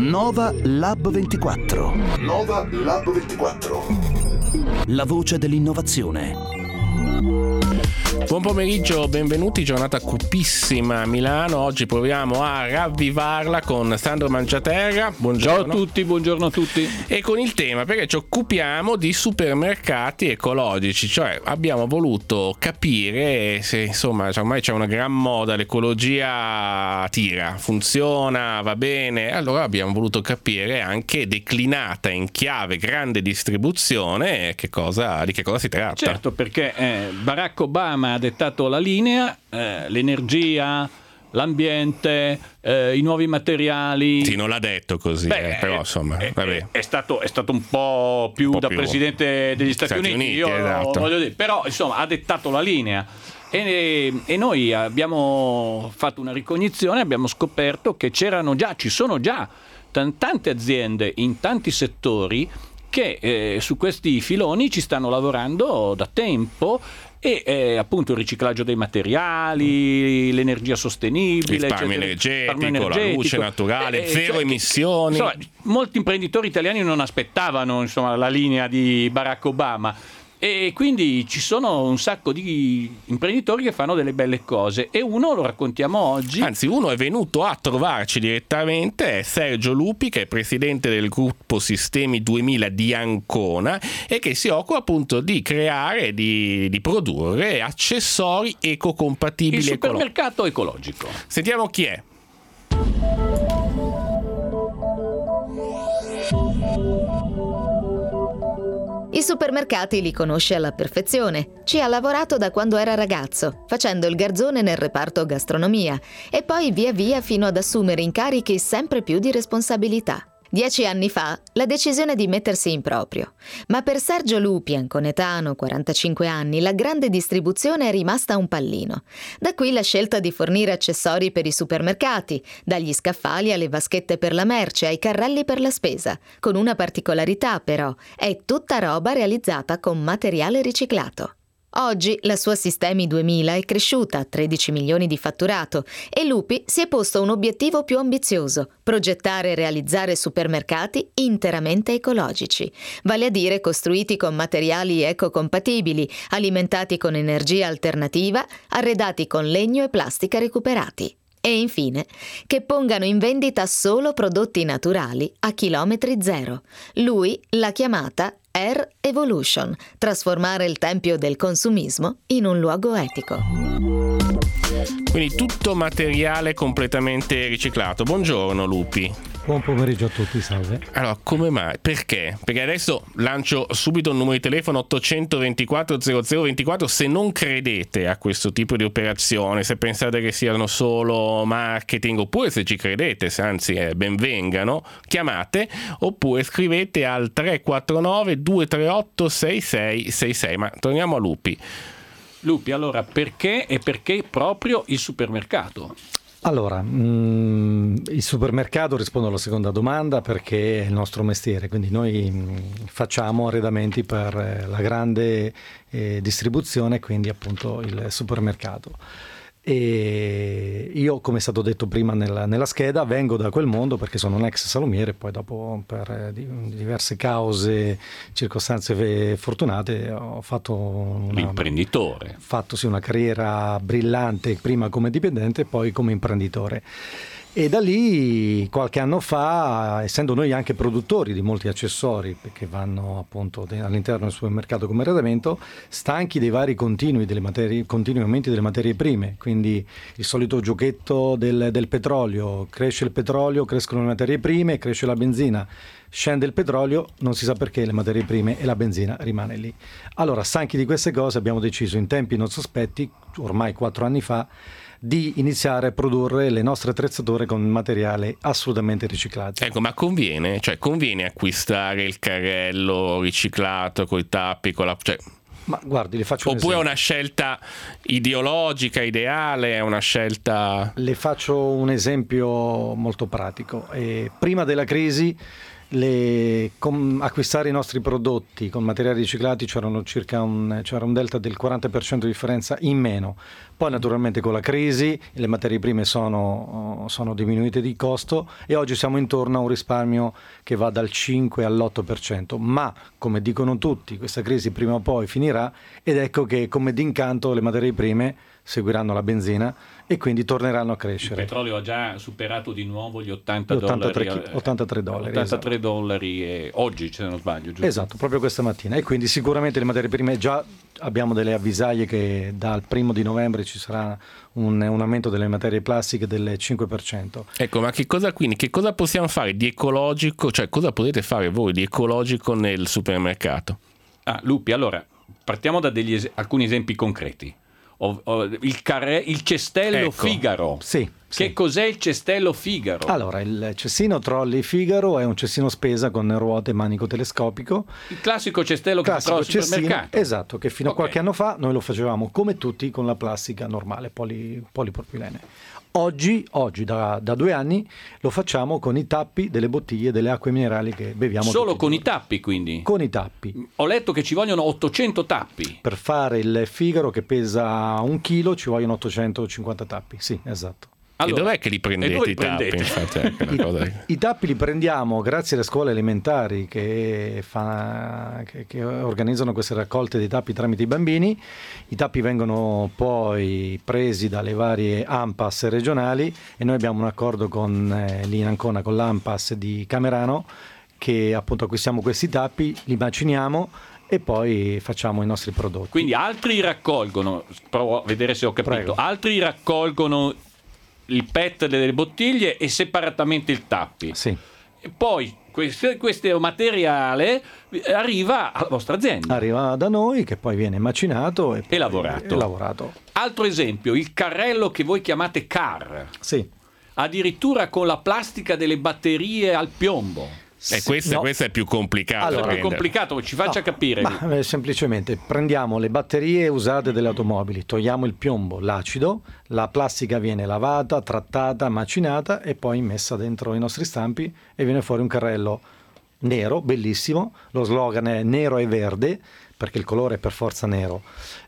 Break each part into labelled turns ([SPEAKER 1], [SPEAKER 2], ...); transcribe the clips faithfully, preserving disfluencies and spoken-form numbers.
[SPEAKER 1] Nova Lab ventiquattro.
[SPEAKER 2] Nova Lab ventiquattro.
[SPEAKER 1] La voce dell'innovazione.
[SPEAKER 3] Buon pomeriggio, benvenuti, giornata cupissima a Milano. Oggi proviamo a ravvivarla con Sandro Mangiaterra. Buongiorno.
[SPEAKER 4] Ciao a tutti, buongiorno a tutti.
[SPEAKER 3] E con il tema, perché ci occupiamo di supermercati ecologici, cioè abbiamo voluto capire se insomma ormai c'è una gran moda, l'ecologia tira, funziona, va bene. Allora abbiamo voluto capire anche declinata in chiave grande distribuzione che cosa, di che cosa si tratta.
[SPEAKER 4] Certo, perché eh, Barack Obama ha dettato la linea, eh, l'energia, l'ambiente, eh, i nuovi materiali.
[SPEAKER 3] Sì, non l'ha detto così,
[SPEAKER 4] Beh,
[SPEAKER 3] eh, però insomma
[SPEAKER 4] è,
[SPEAKER 3] vabbè.
[SPEAKER 4] È, stato, è stato un po' più
[SPEAKER 3] Un po'
[SPEAKER 4] da
[SPEAKER 3] più
[SPEAKER 4] presidente degli Stati,
[SPEAKER 3] Stati
[SPEAKER 4] Uniti,
[SPEAKER 3] Uniti,
[SPEAKER 4] io
[SPEAKER 3] esatto.
[SPEAKER 4] voglio dire, però insomma ha dettato la linea. E, e noi abbiamo fatto una ricognizione, abbiamo scoperto che c'erano già, ci sono già t- tante aziende in tanti settori che eh, su questi filoni ci stanno lavorando da tempo. E eh, appunto il riciclaggio dei materiali, l'energia sostenibile,
[SPEAKER 3] risparmio
[SPEAKER 4] eccetera,
[SPEAKER 3] energetico, la luce naturale,
[SPEAKER 4] eh,
[SPEAKER 3] zero
[SPEAKER 4] cioè,
[SPEAKER 3] emissioni.
[SPEAKER 4] Insomma, molti imprenditori italiani non aspettavano insomma, la linea di Barack Obama. E quindi ci sono un sacco di imprenditori che fanno delle belle cose e uno lo raccontiamo oggi.
[SPEAKER 3] Anzi, uno è venuto a trovarci direttamente, è Sergio Lupi, che è presidente del gruppo Sistemi duemila di Ancona e che si occupa appunto di creare, di, di produrre accessori ecocompatibili.
[SPEAKER 4] Il supermercato ecologico.
[SPEAKER 3] Sentiamo chi è.
[SPEAKER 5] I supermercati li conosce alla perfezione. Ci ha lavorato da quando era ragazzo, facendo il garzone nel reparto gastronomia e poi via via fino ad assumere incarichi sempre più di responsabilità. Dieci anni fa, la decisione di mettersi in proprio. Ma per Sergio Lupi, anconetano, quarantacinque anni, la grande distribuzione è rimasta un pallino. Da qui la scelta di fornire accessori per i supermercati, dagli scaffali alle vaschette per la merce, ai carrelli per la spesa. Con una particolarità però, è tutta roba realizzata con materiale riciclato. Oggi la sua Sistemi duemila è cresciuta a tredici milioni di fatturato e Lupi si è posto un obiettivo più ambizioso: progettare e realizzare supermercati interamente ecologici, vale a dire costruiti con materiali ecocompatibili, alimentati con energia alternativa, arredati con legno e plastica recuperati. E infine, che pongano in vendita solo prodotti naturali a chilometri zero. Lui l'ha chiamata Air Evolution, trasformare il tempio del consumismo in un luogo etico.
[SPEAKER 3] Quindi tutto materiale completamente riciclato. Buongiorno Lupi.
[SPEAKER 6] Buon pomeriggio a tutti, salve.
[SPEAKER 3] Allora, come mai? Perché? Perché adesso lancio subito il numero di telefono ottocentoventiquattro zero zero ventiquattro se non credete a questo tipo di operazione, se pensate che siano solo marketing, oppure se ci credete, se anzi eh, ben vengano, chiamate oppure scrivete al tre quattro nove due tre otto sei sei sei sei. Ma torniamo a Lupi.
[SPEAKER 4] Lupi, allora perché e perché proprio il supermercato?
[SPEAKER 6] Allora, mh, il supermercato, rispondo alla seconda domanda, perché è il nostro mestiere, quindi noi mh, facciamo arredamenti per eh, la grande eh, distribuzione, quindi appunto il supermercato. E io, come è stato detto prima nella, nella scheda, vengo da quel mondo perché sono un ex salumiere, poi dopo per eh, diverse cause, circostanze fortunate ho fatto una,
[SPEAKER 4] l'imprenditore.
[SPEAKER 6] fatto sì, una carriera brillante, prima come dipendente e poi come imprenditore. E da lì, qualche anno fa, essendo noi anche produttori di molti accessori che vanno appunto all'interno del supermercato come arredamento, stanchi dei vari continui delle materie, continui aumenti delle materie prime, quindi il solito giochetto del, del petrolio: cresce il petrolio, crescono le materie prime, cresce la benzina, scende il petrolio, non si sa perché le materie prime e la benzina rimane lì. Allora, stanchi di queste cose, abbiamo deciso in tempi non sospetti, ormai quattro anni fa, di iniziare a produrre le nostre attrezzature con materiale assolutamente riciclato.
[SPEAKER 3] Ecco, ma conviene? Cioè, conviene acquistare il carrello riciclato coi tappi, con la... Cioè...
[SPEAKER 6] Ma guardi, le faccio un
[SPEAKER 3] Oppure è
[SPEAKER 6] esempio.
[SPEAKER 3] una scelta ideologica, ideale, è una scelta...
[SPEAKER 6] Le faccio un esempio molto pratico. Eh, prima della crisi le, com, acquistare i nostri prodotti con materiali riciclati c'erano circa un, c'era un delta del quaranta per cento di differenza in meno. Poi naturalmente con la crisi le materie prime sono, sono diminuite di costo e oggi siamo intorno a un risparmio che va dal cinque all'otto per cento, ma come dicono tutti questa crisi prima o poi finirà ed ecco che come d'incanto le materie prime seguiranno la benzina e quindi torneranno a crescere.
[SPEAKER 4] Il petrolio ha già superato di nuovo gli ottanta
[SPEAKER 6] ottantatré,
[SPEAKER 4] dollari.
[SPEAKER 6] ottantatré dollari.
[SPEAKER 4] ottantatré
[SPEAKER 6] esatto.
[SPEAKER 4] dollari e oggi, se non sbaglio, giusto?
[SPEAKER 6] Esatto, proprio questa mattina. E quindi sicuramente le materie prime, già abbiamo delle avvisaglie che dal primo di novembre ci sarà un, un aumento delle materie plastiche del cinque per cento.
[SPEAKER 3] Ecco, ma che cosa quindi, che cosa possiamo fare di ecologico, cioè cosa potete fare voi di ecologico nel supermercato?
[SPEAKER 4] Ah, Lupi, allora, partiamo da degli es- alcuni esempi concreti. O, o, il, carre, il cestello
[SPEAKER 3] Ecco.
[SPEAKER 4] Figaro.
[SPEAKER 6] Sì.
[SPEAKER 4] Che
[SPEAKER 6] sì.
[SPEAKER 4] cos'è il cestello Figaro?
[SPEAKER 6] Allora, il cestino trolley Figaro è un cestino spesa con ruote e manico telescopico.
[SPEAKER 4] Il classico cestello che si trova al supermercato.
[SPEAKER 6] Esatto, che fino a
[SPEAKER 4] Ok.
[SPEAKER 6] qualche anno fa noi lo facevamo come tutti con la plastica normale, poli, polipropilene. Oggi, oggi da, da due anni, lo facciamo con i tappi delle bottiglie delle acque minerali che beviamo.
[SPEAKER 4] Solo
[SPEAKER 6] tutti
[SPEAKER 4] con i
[SPEAKER 6] giorni.
[SPEAKER 4] tappi, quindi?
[SPEAKER 6] Con i tappi.
[SPEAKER 4] Ho letto che ci vogliono ottocento tappi.
[SPEAKER 6] Per fare il Figaro che pesa un chilo ci vogliono ottocentocinquanta tappi, sì, esatto.
[SPEAKER 4] Allora,
[SPEAKER 3] e dov'è che li
[SPEAKER 4] e
[SPEAKER 3] prendete
[SPEAKER 4] dove li
[SPEAKER 3] i tappi?
[SPEAKER 4] prendete?
[SPEAKER 3] Infatti, ecco, una cosa che-
[SPEAKER 6] I tappi li prendiamo grazie alle scuole elementari che, fa, che, che organizzano queste raccolte dei tappi tramite i bambini. I tappi vengono poi presi dalle varie ANPAS regionali e noi abbiamo un accordo con, eh, lì in Ancona con l'ANPAS di Camerano che appunto acquistiamo questi tappi, li maciniamo e poi facciamo i nostri prodotti.
[SPEAKER 4] Quindi altri raccolgono, provo a vedere se ho capito,
[SPEAKER 6] Prego.
[SPEAKER 4] altri raccolgono il P E T delle bottiglie e separatamente il tappi.
[SPEAKER 6] Sì.
[SPEAKER 4] E poi questo, questo materiale arriva alla vostra azienda.
[SPEAKER 6] Arriva da noi che poi viene macinato e, poi
[SPEAKER 4] lavorato.
[SPEAKER 6] è lavorato.
[SPEAKER 4] Altro esempio, il carrello che voi chiamate car,
[SPEAKER 6] Sì.
[SPEAKER 4] addirittura con la plastica delle batterie al piombo.
[SPEAKER 3] E questa,
[SPEAKER 6] No.
[SPEAKER 3] questa è più complicata.
[SPEAKER 6] Allora,
[SPEAKER 4] È
[SPEAKER 3] da
[SPEAKER 4] più
[SPEAKER 3] prendere.
[SPEAKER 4] complicato, ci faccia
[SPEAKER 6] No,
[SPEAKER 4] capire.
[SPEAKER 6] Ma eh, semplicemente prendiamo le batterie usate delle automobili, togliamo il piombo, l'acido, la plastica viene lavata, trattata, macinata e poi messa dentro i nostri stampi e viene fuori un carrello nero, bellissimo. Lo slogan è nero e verde perché il colore è per forza nero,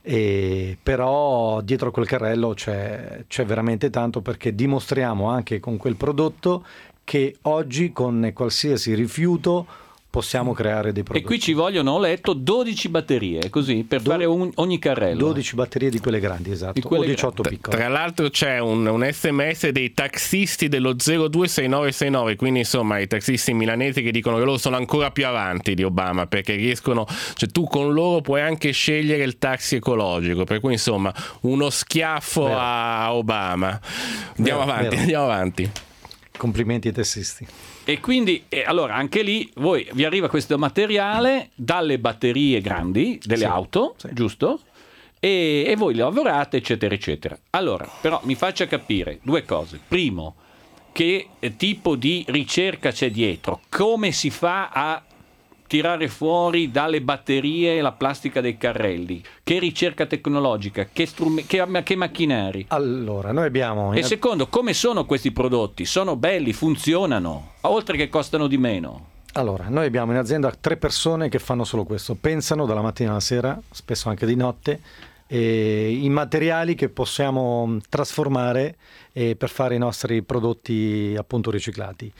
[SPEAKER 6] e però dietro quel carrello c'è, c'è veramente tanto perché dimostriamo anche con quel prodotto che oggi con qualsiasi rifiuto possiamo creare dei prodotti.
[SPEAKER 4] E qui ci vogliono, ho letto, dodici batterie, così, per
[SPEAKER 6] Do-
[SPEAKER 4] fare un- ogni carrello.
[SPEAKER 6] dodici batterie di quelle grandi, esatto,
[SPEAKER 4] Di quelle
[SPEAKER 6] o diciotto
[SPEAKER 3] Tra-
[SPEAKER 6] piccole.
[SPEAKER 3] Tra l'altro c'è un, un sms dei taxisti dello zero due sei nove sei nove, quindi insomma i taxisti milanesi che dicono che loro sono ancora più avanti di Obama perché riescono, cioè tu con loro puoi anche scegliere il taxi ecologico, per cui insomma uno schiaffo
[SPEAKER 6] Vero.
[SPEAKER 3] a Obama. Andiamo
[SPEAKER 6] Vero,
[SPEAKER 3] avanti,
[SPEAKER 6] vero.
[SPEAKER 3] andiamo avanti.
[SPEAKER 6] Complimenti ai tessisti.
[SPEAKER 4] E quindi, eh, allora, anche lì voi vi arriva questo materiale dalle batterie grandi delle
[SPEAKER 6] Sì,
[SPEAKER 4] auto,
[SPEAKER 6] sì.
[SPEAKER 4] giusto? E, e voi le lavorate, eccetera, eccetera. Allora, però mi faccia capire due cose. Primo, che eh, tipo di ricerca c'è dietro? Come si fa a tirare fuori dalle batterie la plastica dei carrelli? Che ricerca tecnologica? Che, strume- che, che macchinari?
[SPEAKER 6] Allora, noi abbiamo
[SPEAKER 4] E secondo, come sono questi prodotti? Sono belli, funzionano, oltre che costano di meno.
[SPEAKER 6] Allora, noi abbiamo in azienda tre persone che fanno solo questo, pensano dalla mattina alla sera, spesso anche di notte, eh, i materiali che possiamo trasformare eh, per fare i nostri prodotti appunto riciclati.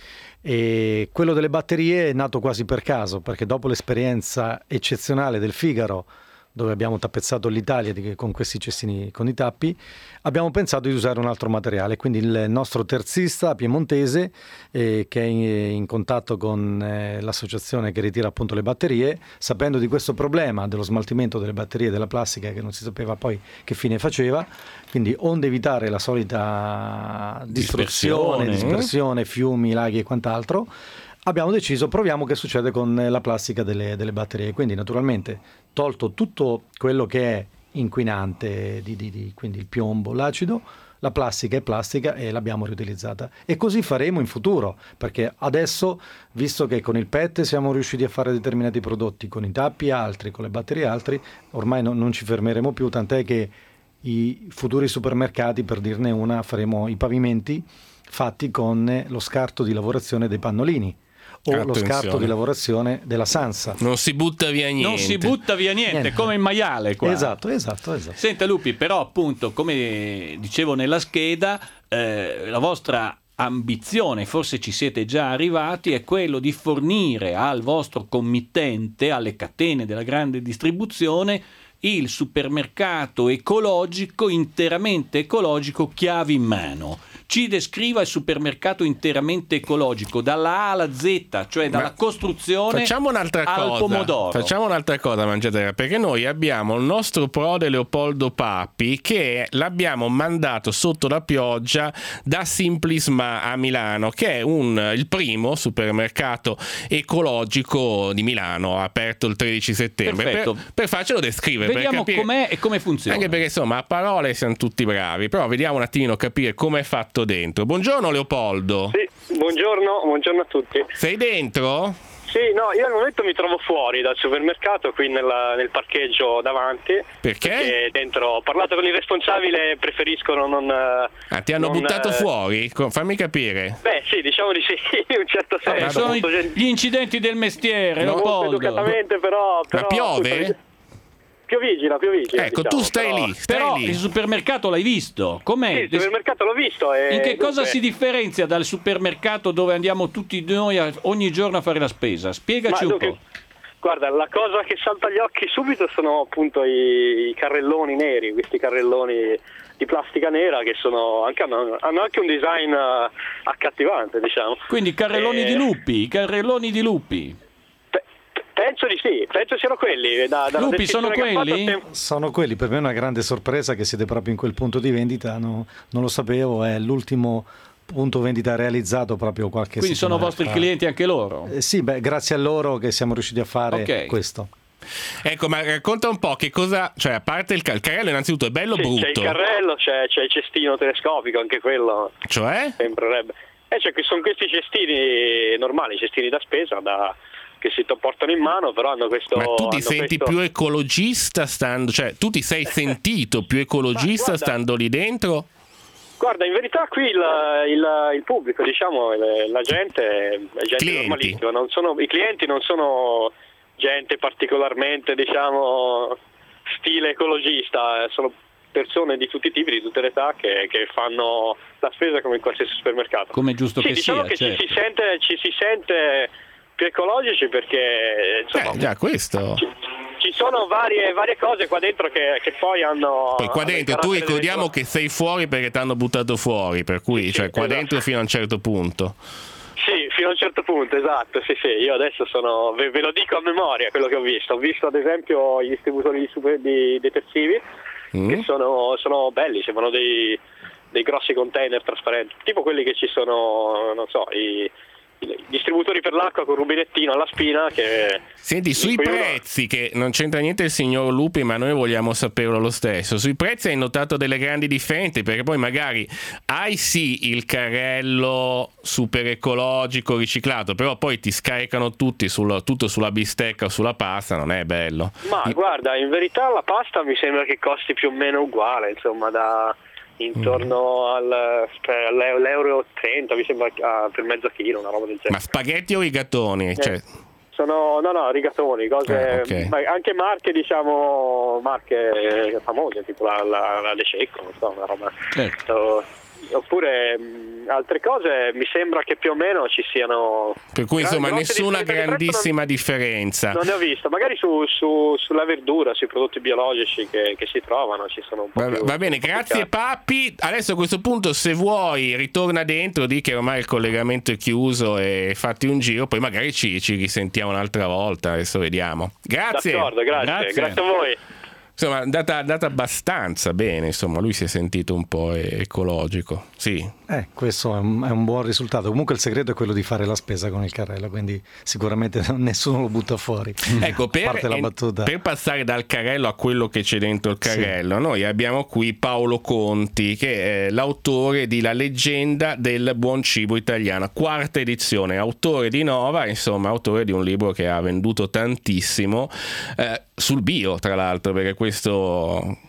[SPEAKER 6] E quello delle batterie è nato quasi per caso, perché dopo l'esperienza eccezionale del Figaro, dove abbiamo tappezzato l'Italia di, con questi cestini con i tappi, abbiamo pensato di usare un altro materiale, quindi il nostro terzista piemontese eh, che è in, in contatto con eh, l'associazione che ritira appunto le batterie, sapendo di questo problema dello smaltimento delle batterie della plastica che non si sapeva poi che fine faceva, quindi onde evitare la solita distruzione,
[SPEAKER 4] Dispersione.
[SPEAKER 6] dispersione, fiumi, laghi e quant'altro, abbiamo deciso, proviamo che succede con la plastica delle, delle batterie. Quindi naturalmente tolto tutto quello che è inquinante, di, di, di, quindi il piombo, l'acido, la plastica è plastica e l'abbiamo riutilizzata. E così faremo in futuro, perché adesso, visto che con il P E T siamo riusciti a fare determinati prodotti, con i tappi altri, con le batterie altri, ormai no, non ci fermeremo più, tant'è che i futuri supermercati, per dirne una, faremo i pavimenti fatti con lo scarto di lavorazione dei pannolini, o
[SPEAKER 3] Attenzione.
[SPEAKER 6] lo scarto di lavorazione della Sansa.
[SPEAKER 3] Non si butta via niente.
[SPEAKER 4] Non si butta via niente,
[SPEAKER 6] Niente.
[SPEAKER 4] come il maiale qua.
[SPEAKER 6] Esatto, esatto, esatto.
[SPEAKER 4] Senta Lupi, però appunto, come dicevo nella scheda, eh, la vostra ambizione, forse ci siete già arrivati, è quello di fornire al vostro committente, alle catene della grande distribuzione, il supermercato ecologico, interamente ecologico, chiavi in mano. Ci descriva il supermercato interamente ecologico dalla A alla Z, cioè dalla
[SPEAKER 3] Ma
[SPEAKER 4] costruzione
[SPEAKER 3] facciamo un'altra
[SPEAKER 4] al
[SPEAKER 3] cosa.
[SPEAKER 4] pomodoro.
[SPEAKER 3] Facciamo un'altra cosa, Mangiatera, perché noi abbiamo il nostro prode Leopoldo Papi che l'abbiamo mandato sotto la pioggia da Simplisma a Milano, che è un, il primo supermercato ecologico di Milano, aperto il tredici settembre.
[SPEAKER 4] Perfetto.
[SPEAKER 3] Per, per farcelo descrivere, per
[SPEAKER 4] Vediamo
[SPEAKER 3] capire
[SPEAKER 4] com'è e come funziona.
[SPEAKER 3] Anche perché insomma a parole siamo tutti bravi, però vediamo un attimino capire come è fatto dentro. Buongiorno Leopoldo.
[SPEAKER 7] Sì, buongiorno, buongiorno a tutti.
[SPEAKER 3] Sei dentro?
[SPEAKER 7] Sì, no, io al momento mi trovo fuori dal supermercato, qui nella- nel parcheggio davanti.
[SPEAKER 3] Perché?
[SPEAKER 7] E dentro ho parlato con il responsabile, preferiscono non...
[SPEAKER 3] Ah, ti hanno
[SPEAKER 7] non,
[SPEAKER 3] buttato
[SPEAKER 7] eh,
[SPEAKER 3] fuori? Co- Fammi capire.
[SPEAKER 7] Beh, sì, diciamo di sì, in un certo senso.
[SPEAKER 4] Eh, sono
[SPEAKER 7] molto
[SPEAKER 4] i-
[SPEAKER 7] gen-
[SPEAKER 4] gli incidenti del mestiere,
[SPEAKER 3] No.
[SPEAKER 7] molto
[SPEAKER 4] Leopoldo.
[SPEAKER 7] educatamente, però... però
[SPEAKER 3] piove?
[SPEAKER 7] Piovigina, piovigina.
[SPEAKER 3] Ecco,
[SPEAKER 7] diciamo,
[SPEAKER 3] tu stai
[SPEAKER 7] però-
[SPEAKER 3] lì, stai
[SPEAKER 4] Però
[SPEAKER 3] lì.
[SPEAKER 4] il supermercato l'hai visto?
[SPEAKER 7] Sì,
[SPEAKER 4] Com'è?
[SPEAKER 7] il supermercato l'ho visto. E
[SPEAKER 4] In che cosa
[SPEAKER 7] dunque-
[SPEAKER 4] si differenzia dal supermercato dove andiamo tutti noi a- ogni giorno a fare la spesa? Spiegaci
[SPEAKER 7] Ma
[SPEAKER 4] un
[SPEAKER 7] dunque,
[SPEAKER 4] po'.
[SPEAKER 7] guarda, la cosa che salta agli occhi subito sono appunto i, i carrelloni neri, questi carrelloni di plastica nera che sono anche, hanno, hanno anche un design eh, accattivante, diciamo.
[SPEAKER 4] Quindi carrelloni
[SPEAKER 7] Eh,
[SPEAKER 4] di lupi, i carrelloni di lupi.
[SPEAKER 7] pe- penso di sì, penso siano quelli. Da, dalla
[SPEAKER 4] Lupi sono
[SPEAKER 7] descrizione che ha
[SPEAKER 4] quelli?
[SPEAKER 7] fatto, tem-
[SPEAKER 6] Sono quelli, per me è una grande sorpresa che siete proprio in quel punto di vendita, no- non lo sapevo, è l'ultimo punto vendita realizzato proprio qualche
[SPEAKER 4] Quindi sono
[SPEAKER 6] settimana
[SPEAKER 4] vostri
[SPEAKER 6] fa.
[SPEAKER 4] clienti anche loro?
[SPEAKER 6] Eh, sì, beh, grazie a loro che siamo riusciti a fare
[SPEAKER 4] Ok.
[SPEAKER 6] questo.
[SPEAKER 3] Ecco, ma racconta un po' che cosa, cioè a parte il, ca- il carrello innanzitutto è bello o
[SPEAKER 7] sì, c'è il
[SPEAKER 3] brutto?
[SPEAKER 7] carrello, c'è, c'è il cestino telescopico, anche quello
[SPEAKER 3] Cioè?
[SPEAKER 7] sembrerebbe. E cioè, che sono questi cestini normali, cestini da spesa, da, che si to- portano in mano, però hanno questo...
[SPEAKER 3] Ma tu ti
[SPEAKER 7] hanno
[SPEAKER 3] senti
[SPEAKER 7] questo-
[SPEAKER 3] più ecologista stando, cioè tu ti sei sentito più ecologista
[SPEAKER 7] Ma guarda-
[SPEAKER 3] stando lì dentro?
[SPEAKER 7] Guarda, in verità qui il, il, il pubblico, diciamo, il- la gente è gente
[SPEAKER 3] Clienti.
[SPEAKER 7] normalissima, non sono, i clienti non sono gente particolarmente, diciamo, stile ecologista, eh, sono persone di tutti i tipi, di tutte le età che, che fanno la spesa come in qualsiasi supermercato.
[SPEAKER 4] Come è giusto
[SPEAKER 7] sì,
[SPEAKER 4] che
[SPEAKER 7] diciamo
[SPEAKER 4] sia,
[SPEAKER 7] che
[SPEAKER 4] certo.
[SPEAKER 7] ci, si sente, ci si sente più ecologici perché insomma,
[SPEAKER 3] Eh, già questo.
[SPEAKER 7] ci, ci sono varie, varie cose qua dentro che, che poi hanno...
[SPEAKER 3] Poi qua
[SPEAKER 7] hanno il
[SPEAKER 3] dentro tu
[SPEAKER 7] carattere
[SPEAKER 3] ricordiamo
[SPEAKER 7] del-
[SPEAKER 3] che sei fuori perché ti hanno buttato fuori, per cui
[SPEAKER 7] Sì,
[SPEAKER 3] cioè
[SPEAKER 7] sì,
[SPEAKER 3] qua
[SPEAKER 7] esatto.
[SPEAKER 3] dentro fino a un certo punto.
[SPEAKER 7] Sì, fino a un certo punto, esatto, sì, sì, io adesso sono, ve, ve lo dico a memoria quello che ho visto, ho visto ad esempio i distributori di, super, di detersivi
[SPEAKER 3] Mm.
[SPEAKER 7] che sono, sono belli, sembrano dei, dei grossi container trasparenti, tipo quelli che ci sono, non so, i, i distributori per l'acqua con rubinettino alla spina che...
[SPEAKER 3] Senti, sui
[SPEAKER 7] in cui uno-
[SPEAKER 3] prezzi, che non c'entra niente il signor Lupi, ma noi vogliamo saperlo lo stesso. Sui prezzi hai notato delle grandi differenze, perché poi magari hai sì il carrello super ecologico riciclato, però poi ti scaricano tutti sul, tutto sulla bistecca o sulla pasta, non è bello.
[SPEAKER 7] Ma
[SPEAKER 3] I-
[SPEAKER 7] guarda, in verità la pasta mi sembra che costi più o meno uguale, insomma, da intorno al, cioè, all'euro trenta, mi sembra, ah, per mezzo chilo, una roba del genere.
[SPEAKER 3] Ma spaghetti o rigatoni? Cioè,
[SPEAKER 7] Eh, sono, no, no, rigatoni, cose,
[SPEAKER 3] Ah, ok.
[SPEAKER 7] ma anche marche, diciamo, marche famose, tipo la, la, la De Cecco, non so, una roba.
[SPEAKER 4] Certo.
[SPEAKER 7] So- oppure mh, altre cose, mi sembra che più o meno ci siano...
[SPEAKER 3] per cui insomma
[SPEAKER 7] grosse
[SPEAKER 3] nessuna
[SPEAKER 7] differenze di prezzo
[SPEAKER 3] grandissima differenza.
[SPEAKER 7] Non ne ho visto, magari su, su- sulla verdura, sui prodotti biologici che, che si trovano, ci sono un po'
[SPEAKER 3] Va,
[SPEAKER 7] più...
[SPEAKER 3] va bene, grazie Papi. Adesso a questo punto se vuoi ritorna dentro, di che ormai il collegamento è chiuso e fatti un giro, poi magari ci, ci risentiamo un'altra volta, adesso vediamo. Grazie.
[SPEAKER 7] D'accordo, grazie,
[SPEAKER 4] Grazie.
[SPEAKER 7] grazie a voi.
[SPEAKER 3] Insomma, è andata, è andata abbastanza bene, insomma, lui si è sentito un po' ecologico. Sì.
[SPEAKER 6] Eh, questo è un, è un buon risultato. Comunque il segreto è quello di fare la spesa con il carrello, quindi sicuramente nessuno lo butta fuori.
[SPEAKER 3] Ecco,
[SPEAKER 6] A
[SPEAKER 3] per,
[SPEAKER 6] parte la battuta.
[SPEAKER 3] per passare dal carrello a quello che c'è dentro il carrello, noi abbiamo qui Paolo Conti, che è l'autore di La leggenda del buon cibo italiano, quarta edizione, autore di Nova, insomma, autore di un libro che ha venduto tantissimo, eh, sul bio, tra l'altro, perché questo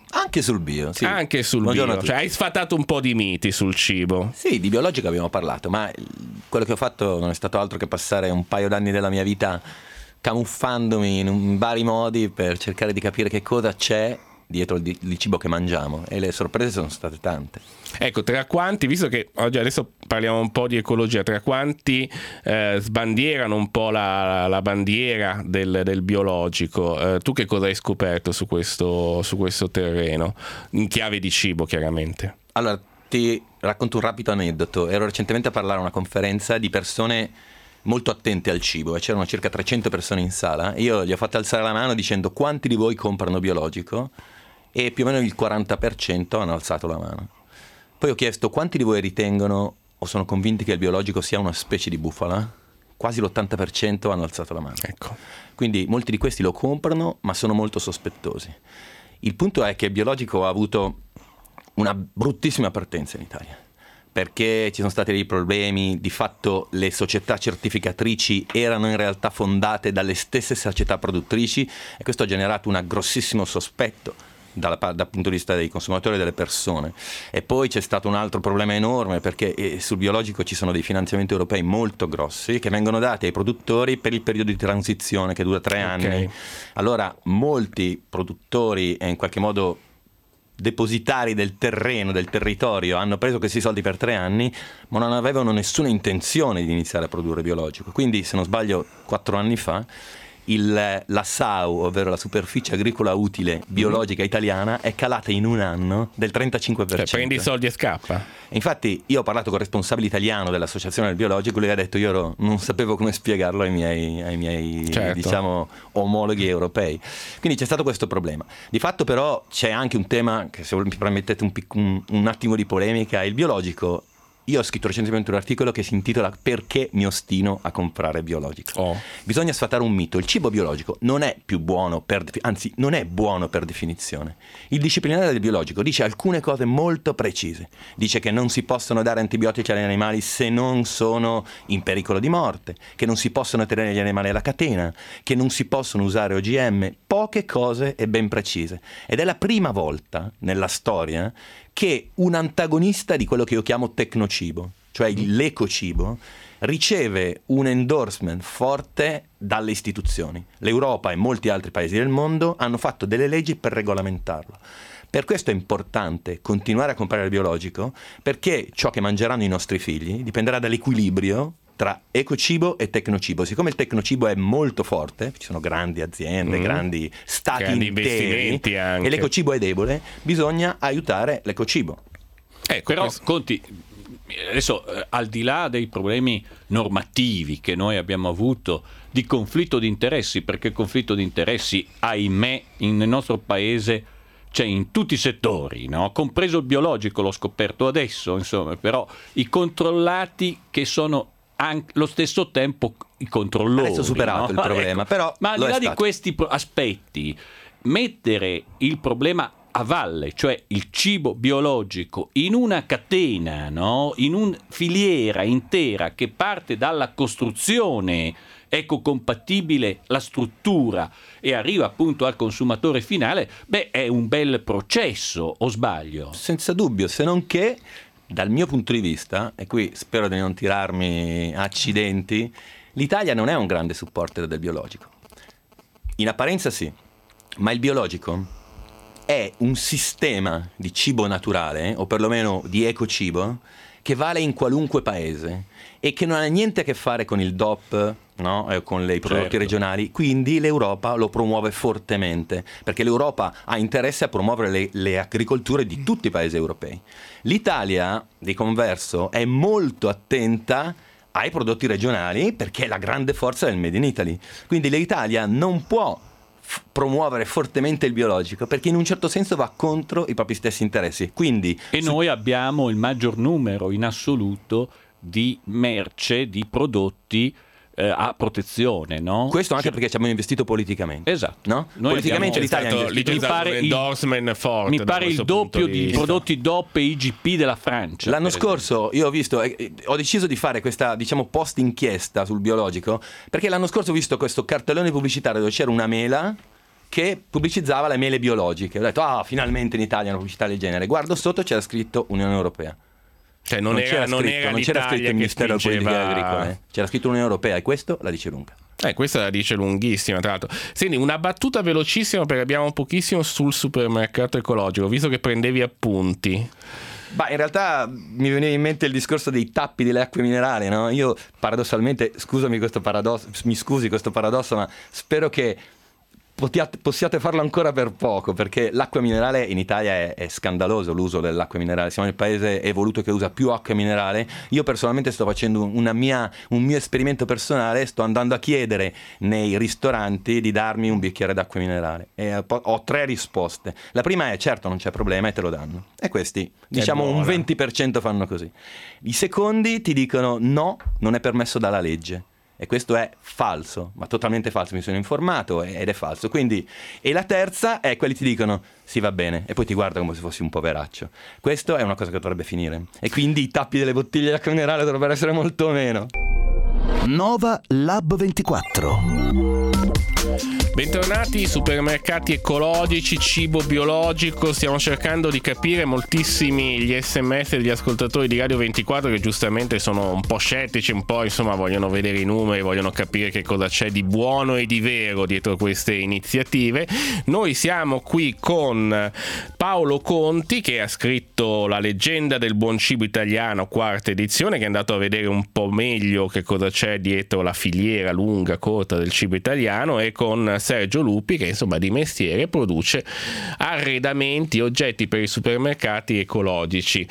[SPEAKER 8] Anche sul bio, sì.
[SPEAKER 3] Anche sul
[SPEAKER 8] Buongiorno a
[SPEAKER 3] bio,
[SPEAKER 8] tutti.
[SPEAKER 3] cioè hai sfatato un po' di miti sul cibo.
[SPEAKER 8] Sì, di biologico abbiamo parlato, ma quello che ho fatto non è stato altro che passare un paio d'anni della mia vita camuffandomi in, un- in vari modi per cercare di capire che cosa c'è dietro il, di- il cibo che mangiamo, e le sorprese sono state tante.
[SPEAKER 3] Ecco, tra quanti, visto che oggi adesso parliamo un po' di ecologia, tra quanti eh, sbandierano un po' la, la bandiera del, del biologico, eh, tu che cosa hai scoperto su questo, su questo terreno? In chiave di cibo, chiaramente.
[SPEAKER 8] Allora, ti racconto un rapido aneddoto. Ero recentemente a parlare a una conferenza di persone molto attente al cibo e c'erano circa trecento persone in sala. Io gli ho fatto alzare la mano dicendo: quanti di voi comprano biologico? E più o meno il quaranta per cento hanno alzato la mano. Poi ho chiesto: quanti di voi ritengono o sono convinti che il biologico sia una specie di bufala? Quasi l'ottanta per cento hanno alzato la mano.
[SPEAKER 3] Ecco.
[SPEAKER 8] Quindi molti di questi lo comprano, ma sono molto sospettosi. Il punto è che il biologico ha avuto una bruttissima partenza in Italia, perché ci sono stati dei problemi. Di fatto le società certificatrici erano in realtà fondate dalle stesse società produttrici, e questo ha generato un grossissimo sospetto dalla, dal punto di vista dei consumatori e delle persone. E poi c'è stato un altro problema enorme, perché eh, sul biologico ci sono dei finanziamenti europei molto grossi che vengono dati ai produttori per il periodo di transizione che dura tre
[SPEAKER 3] Ok.
[SPEAKER 8] anni. Allora molti produttori e in qualche modo depositari del terreno, del territorio, hanno preso questi soldi per tre anni, ma non avevano nessuna intenzione di iniziare a produrre biologico. Quindi, se non sbaglio, quattro anni fa il, la S A U, ovvero la superficie agricola utile biologica italiana, è calata in un anno del trentacinque per
[SPEAKER 3] Cioè,
[SPEAKER 8] cento.
[SPEAKER 3] prendi i soldi e scappa.
[SPEAKER 8] E infatti io ho parlato con il responsabile italiano dell'associazione del biologico, lui ha detto: io ero, non sapevo come spiegarlo ai miei, ai miei
[SPEAKER 3] Certo.
[SPEAKER 8] diciamo omologhi europei. Quindi c'è stato questo problema. Di fatto però c'è anche un tema che, se mi permettete un, pic- un, un attimo di polemica, il biologico. Io ho scritto recentemente un articolo che si intitola "Perché mi ostino a comprare biologico".
[SPEAKER 3] Oh.
[SPEAKER 8] Bisogna sfatare un mito: il cibo biologico non è più buono per defi- anzi non è buono per definizione. Il disciplinare del biologico dice alcune cose molto precise. Dice che non si possono dare antibiotici agli animali se non sono in pericolo di morte, che non si possono tenere gli animali alla catena, che non si possono usare O G M, poche cose e ben precise. Ed è la prima volta nella storia che un antagonista di quello che io chiamo tecnocibo, cioè l'ecocibo, riceve un endorsement forte dalle istituzioni. L'Europa e molti altri paesi del mondo hanno fatto delle leggi per regolamentarlo. Per questo è importante continuare a comprare il biologico, perché ciò che mangeranno i nostri figli dipenderà dall'equilibrio tra ecocibo e tecnocibo. Siccome il tecnocibo è molto forte, ci sono grandi aziende,
[SPEAKER 3] Mm.
[SPEAKER 8] grandi stati
[SPEAKER 3] Grandi
[SPEAKER 8] interi,
[SPEAKER 3] investimenti anche.
[SPEAKER 8] e l'ecocibo è debole, bisogna aiutare l'ecocibo.
[SPEAKER 3] Ecco,
[SPEAKER 4] Però,
[SPEAKER 3] questo-
[SPEAKER 4] Conti, adesso eh, al di là dei problemi normativi che noi abbiamo avuto di conflitto di interessi, perché il conflitto di interessi, ahimè, in- nel nostro paese c'è in tutti i settori, no? Compreso il biologico, l'ho scoperto adesso, insomma, però i controllati che sono anche allo stesso tempo i controllori.
[SPEAKER 8] Adesso superato
[SPEAKER 4] no?
[SPEAKER 8] il problema,
[SPEAKER 4] Ecco,
[SPEAKER 8] però
[SPEAKER 4] ma al
[SPEAKER 8] lo
[SPEAKER 4] di
[SPEAKER 8] è
[SPEAKER 4] là di
[SPEAKER 8] stato.
[SPEAKER 4] questi pro- aspetti, mettere il problema a valle, cioè il cibo biologico, in una catena, no? In una filiera intera che parte dalla costruzione ecocompatibile, la struttura, e arriva appunto al consumatore finale, beh, è un bel processo, o sbaglio?
[SPEAKER 8] Senza dubbio, se non che, dal mio punto di vista, e qui spero di non tirarmi accidenti, l'Italia non è un grande supporter del biologico. In apparenza sì, ma il biologico è un sistema di cibo naturale, o perlomeno di ecocibo, che vale in qualunque paese e che non ha niente a che fare con il D O P, no? eh, con i prodotti
[SPEAKER 4] Certo.
[SPEAKER 8] regionali. Quindi l'Europa lo promuove fortemente, perché l'Europa ha interesse a promuovere le, le agricolture di tutti i paesi europei. L'Italia, di converso, è molto attenta ai prodotti regionali, perché è la grande forza del Made in Italy. Quindi l'Italia non può f- promuovere fortemente il biologico, perché in un certo senso va contro i propri stessi interessi. Quindi
[SPEAKER 4] E
[SPEAKER 8] su-
[SPEAKER 4] noi abbiamo il maggior numero in assoluto di merce, di prodotti eh, a protezione, no?
[SPEAKER 8] questo anche perché ci abbiamo investito politicamente.
[SPEAKER 4] Esatto.
[SPEAKER 8] No?
[SPEAKER 4] Noi
[SPEAKER 8] Politicamente
[SPEAKER 4] abbiamo-
[SPEAKER 8] l'Italia ha
[SPEAKER 3] Stato-
[SPEAKER 8] investito.
[SPEAKER 3] lì c'è
[SPEAKER 4] Mi
[SPEAKER 3] stato
[SPEAKER 4] pare
[SPEAKER 3] un
[SPEAKER 4] il-
[SPEAKER 3] endorsement forte
[SPEAKER 4] Mi
[SPEAKER 3] da
[SPEAKER 4] pare il
[SPEAKER 3] questo
[SPEAKER 4] doppio
[SPEAKER 3] punto
[SPEAKER 4] di
[SPEAKER 3] vista.
[SPEAKER 4] prodotti D O P e I G P della Francia.
[SPEAKER 8] L'anno
[SPEAKER 4] per esempio.
[SPEAKER 8] scorso io ho visto, eh, eh, ho deciso di fare questa, diciamo, post inchiesta sul biologico, perché l'anno scorso ho visto questo cartellone pubblicitario dove c'era una mela che pubblicizzava le mele biologiche. Ho detto, ah, finalmente in Italia una pubblicità del genere. Guardo sotto, c'era scritto Unione Europea.
[SPEAKER 3] Cioè non,
[SPEAKER 8] non
[SPEAKER 3] era,
[SPEAKER 8] c'era
[SPEAKER 3] non
[SPEAKER 8] scritto,
[SPEAKER 3] era
[SPEAKER 8] non c'era scritto il Ministero delle Politiche Agricole, c'era scritto Unione Europea, e questo la dice lunga.
[SPEAKER 3] Eh, questa la dice lunghissima, tra l'altro. Senti, una battuta velocissima perché abbiamo pochissimo sul supermercato ecologico, visto che prendevi appunti.
[SPEAKER 8] Bah, in realtà mi veniva in mente il discorso dei tappi delle acque minerali, no? Io paradossalmente, scusami questo paradosso, mi scusi questo paradosso, ma spero che Potiate, possiate farlo ancora per poco, perché l'acqua minerale in Italia è, è scandaloso l'uso dell'acqua minerale. Siamo il paese evoluto che usa più acqua minerale. Io personalmente sto facendo una mia, un mio esperimento personale, sto andando a chiedere nei ristoranti di darmi un bicchiere d'acqua minerale e ho tre risposte. La prima è certo non c'è problema e te lo danno, e questi diciamo un venti per cento fanno così. I secondi ti dicono no, non è permesso dalla legge. E questo è falso, ma totalmente falso, mi sono informato ed è falso. Quindi, e la terza è quelli ti dicono sì, va bene, e poi ti guardano come se fossi un poveraccio. Questo è una cosa che dovrebbe finire. E quindi i tappi delle bottiglie di acqua minerale dovrebbero essere molto meno.
[SPEAKER 1] Nova Lab ventiquattro.
[SPEAKER 3] Bentornati, supermercati ecologici, cibo biologico. Stiamo cercando di capire, moltissimi gli sms degli ascoltatori di Radio ventiquattro che giustamente sono un po' scettici, un po' insomma vogliono vedere i numeri, vogliono capire che cosa c'è di buono e di vero dietro queste iniziative. Noi siamo qui con Paolo Conti, che ha scritto La leggenda del buon cibo italiano, quarta edizione, che è andato a vedere un po' meglio che cosa c'è dietro la filiera lunga, corta del cibo italiano, e con Sergio Lupi, che insomma di mestiere produce arredamenti, oggetti per i supermercati ecologici.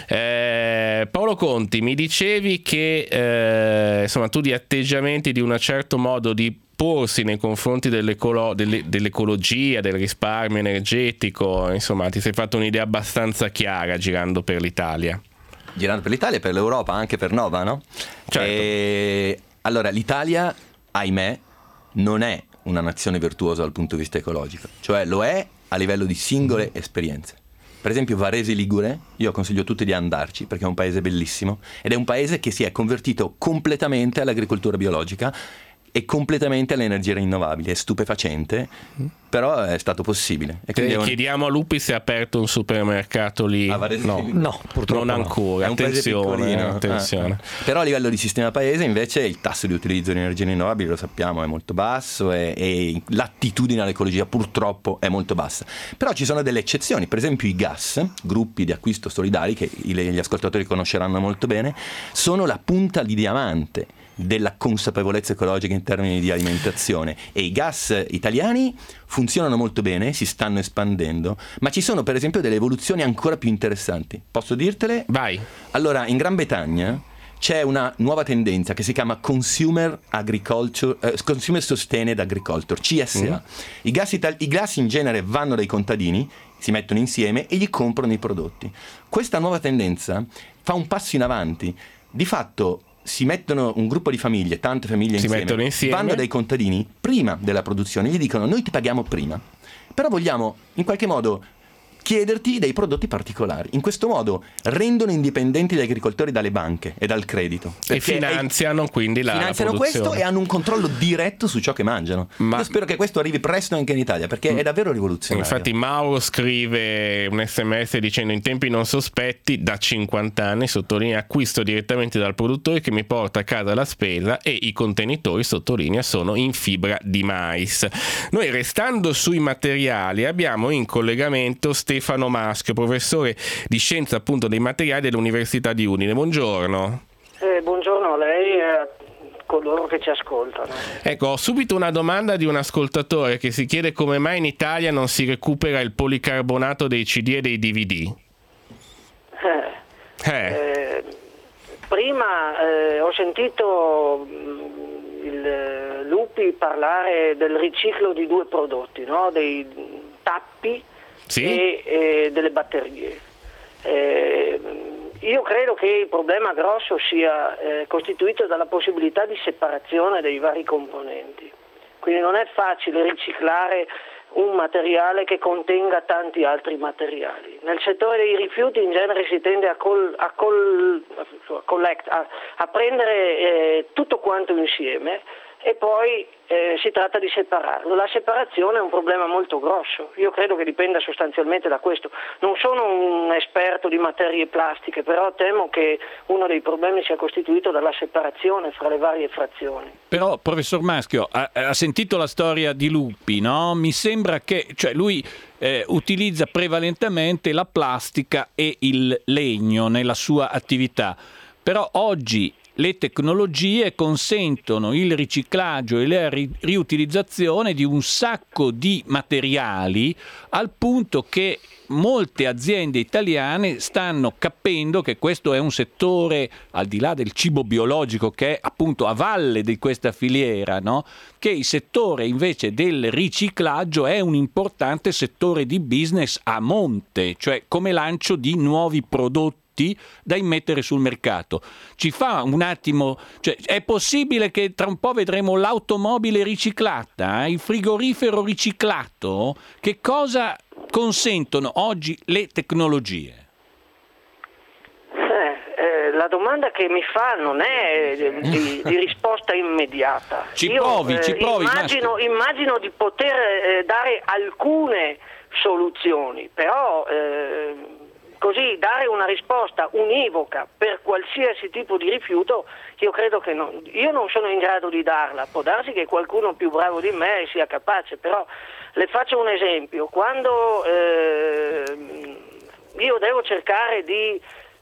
[SPEAKER 3] Eh, Paolo Conti, mi dicevi che eh, insomma tu di atteggiamenti di un certo modo di porsi nei confronti dell'ecolo- delle, dell'ecologia, del risparmio energetico, insomma ti sei fatto un'idea abbastanza chiara girando per l'Italia.
[SPEAKER 8] Girando per l'Italia, per l'Europa, anche per Nova, no?
[SPEAKER 3] Certo.
[SPEAKER 8] E... Allora, l'Italia, ahimè, non è una nazione virtuosa dal punto di vista ecologico, cioè lo è a livello di singole esperienze. Per esempio Varese Ligure, io consiglio a tutti di andarci perché è un paese bellissimo ed è un paese che si è convertito completamente all'agricoltura biologica e completamente alle energie rinnovabili. È stupefacente, però è stato possibile. E quindi
[SPEAKER 3] chiediamo a Lupi se ha aperto un supermercato lì.
[SPEAKER 8] A Varese
[SPEAKER 3] no,
[SPEAKER 8] Ligure.
[SPEAKER 6] no, purtroppo
[SPEAKER 3] non
[SPEAKER 6] no.
[SPEAKER 3] ancora.
[SPEAKER 8] È un paese
[SPEAKER 3] Attenzione,
[SPEAKER 8] piccolino.
[SPEAKER 3] attenzione.
[SPEAKER 8] Ah, ah. Però a livello di sistema paese invece il tasso di utilizzo di energie rinnovabili, lo sappiamo, è molto basso e, e l'attitudine all'ecologia purtroppo è molto bassa. Però ci sono delle eccezioni, per esempio i gas, gruppi di acquisto solidari che gli ascoltatori conosceranno molto bene, sono la punta di diamante della consapevolezza ecologica in termini di alimentazione, e i gas italiani funzionano molto bene, si stanno espandendo, ma ci sono per esempio delle evoluzioni ancora più interessanti. Posso dirtele?
[SPEAKER 3] Vai.
[SPEAKER 8] Allora, in Gran Bretagna c'è una nuova tendenza che si chiama Consumer Agriculture, eh, Consumer Sustained Agriculture, C S A. Mm. I gas, itali- I gas in genere vanno dai contadini, si mettono insieme e gli comprano i prodotti. Questa nuova tendenza fa un passo in avanti. Di fatto si mettono un gruppo di famiglie, tante famiglie
[SPEAKER 3] si
[SPEAKER 8] insieme,
[SPEAKER 3] mettono insieme,
[SPEAKER 8] vanno dai contadini prima della produzione, gli dicono noi ti paghiamo prima, però vogliamo in qualche modo chiederti dei prodotti particolari. In questo modo rendono indipendenti gli agricoltori dalle banche e dal credito.
[SPEAKER 3] E finanziano è, quindi la,
[SPEAKER 8] finanziano
[SPEAKER 3] la
[SPEAKER 8] questo e hanno un controllo diretto su ciò che mangiano. Ma io spero che questo arrivi presto anche in Italia, perché è davvero rivoluzionario.
[SPEAKER 3] Infatti Mauro scrive un sms dicendo: in tempi non sospetti, da cinquanta anni, sottolinea, acquisto direttamente dal produttore che mi porta a casa la spesa, e i contenitori, sottolinea, sono in fibra di mais. Noi, restando sui materiali, abbiamo in collegamento Stefano Maschio, professore di scienza appunto dei materiali dell'Università di Udine. Buongiorno.
[SPEAKER 9] Eh, buongiorno a lei e a coloro che ci ascoltano.
[SPEAKER 3] Ecco, ho subito una domanda di un ascoltatore che si chiede come mai in Italia non si recupera il policarbonato dei C D e dei D V D.
[SPEAKER 9] Eh,
[SPEAKER 3] eh.
[SPEAKER 9] Eh, prima eh, ho sentito mh, il Lupi parlare del riciclo di due prodotti, no? Dei tappi
[SPEAKER 3] Sì?
[SPEAKER 9] e, e delle batterie. Eh, io credo che il problema grosso sia eh, costituito dalla possibilità di separazione dei vari componenti. Quindi non è facile riciclare un materiale che contenga tanti altri materiali. Nel settore dei rifiuti in genere si tende a, col, a, col, a, collect, a, a prendere eh, tutto quanto insieme e poi eh, si tratta di separarlo. La separazione è un problema molto grosso, io credo che dipenda sostanzialmente da questo. Non sono un esperto di materie plastiche, però temo che uno dei problemi sia costituito dalla separazione fra le varie frazioni.
[SPEAKER 4] Però, professor Maschio, ha, ha sentito la storia di Lupi, no? Mi sembra che, cioè lui eh, utilizza prevalentemente la plastica e il legno nella sua attività, però oggi le tecnologie consentono il riciclaggio e la ri- riutilizzazione di un sacco di materiali, al punto che molte aziende italiane stanno capendo che questo è un settore, al di là del cibo biologico che è appunto a valle di questa filiera, no? Che il settore invece del riciclaggio è un importante settore di business a monte, cioè come lancio di nuovi prodotti da immettere sul mercato. Ci fa un attimo, cioè, è possibile che tra un po' vedremo l'automobile riciclata, eh? Il frigorifero riciclato? Che cosa consentono oggi le tecnologie?
[SPEAKER 9] Eh, eh, la domanda che mi fa non è di, di risposta immediata.
[SPEAKER 4] Ci
[SPEAKER 9] Io,
[SPEAKER 4] provi,
[SPEAKER 9] eh,
[SPEAKER 4] ci provi.
[SPEAKER 9] Immagino, immagino di poter eh, dare alcune soluzioni, però eh, così dare una risposta univoca per qualsiasi tipo di rifiuto, io credo che non, io non sono in grado di darla. Può darsi che qualcuno più bravo di me sia capace, però le faccio un esempio. Quando eh, io devo cercare di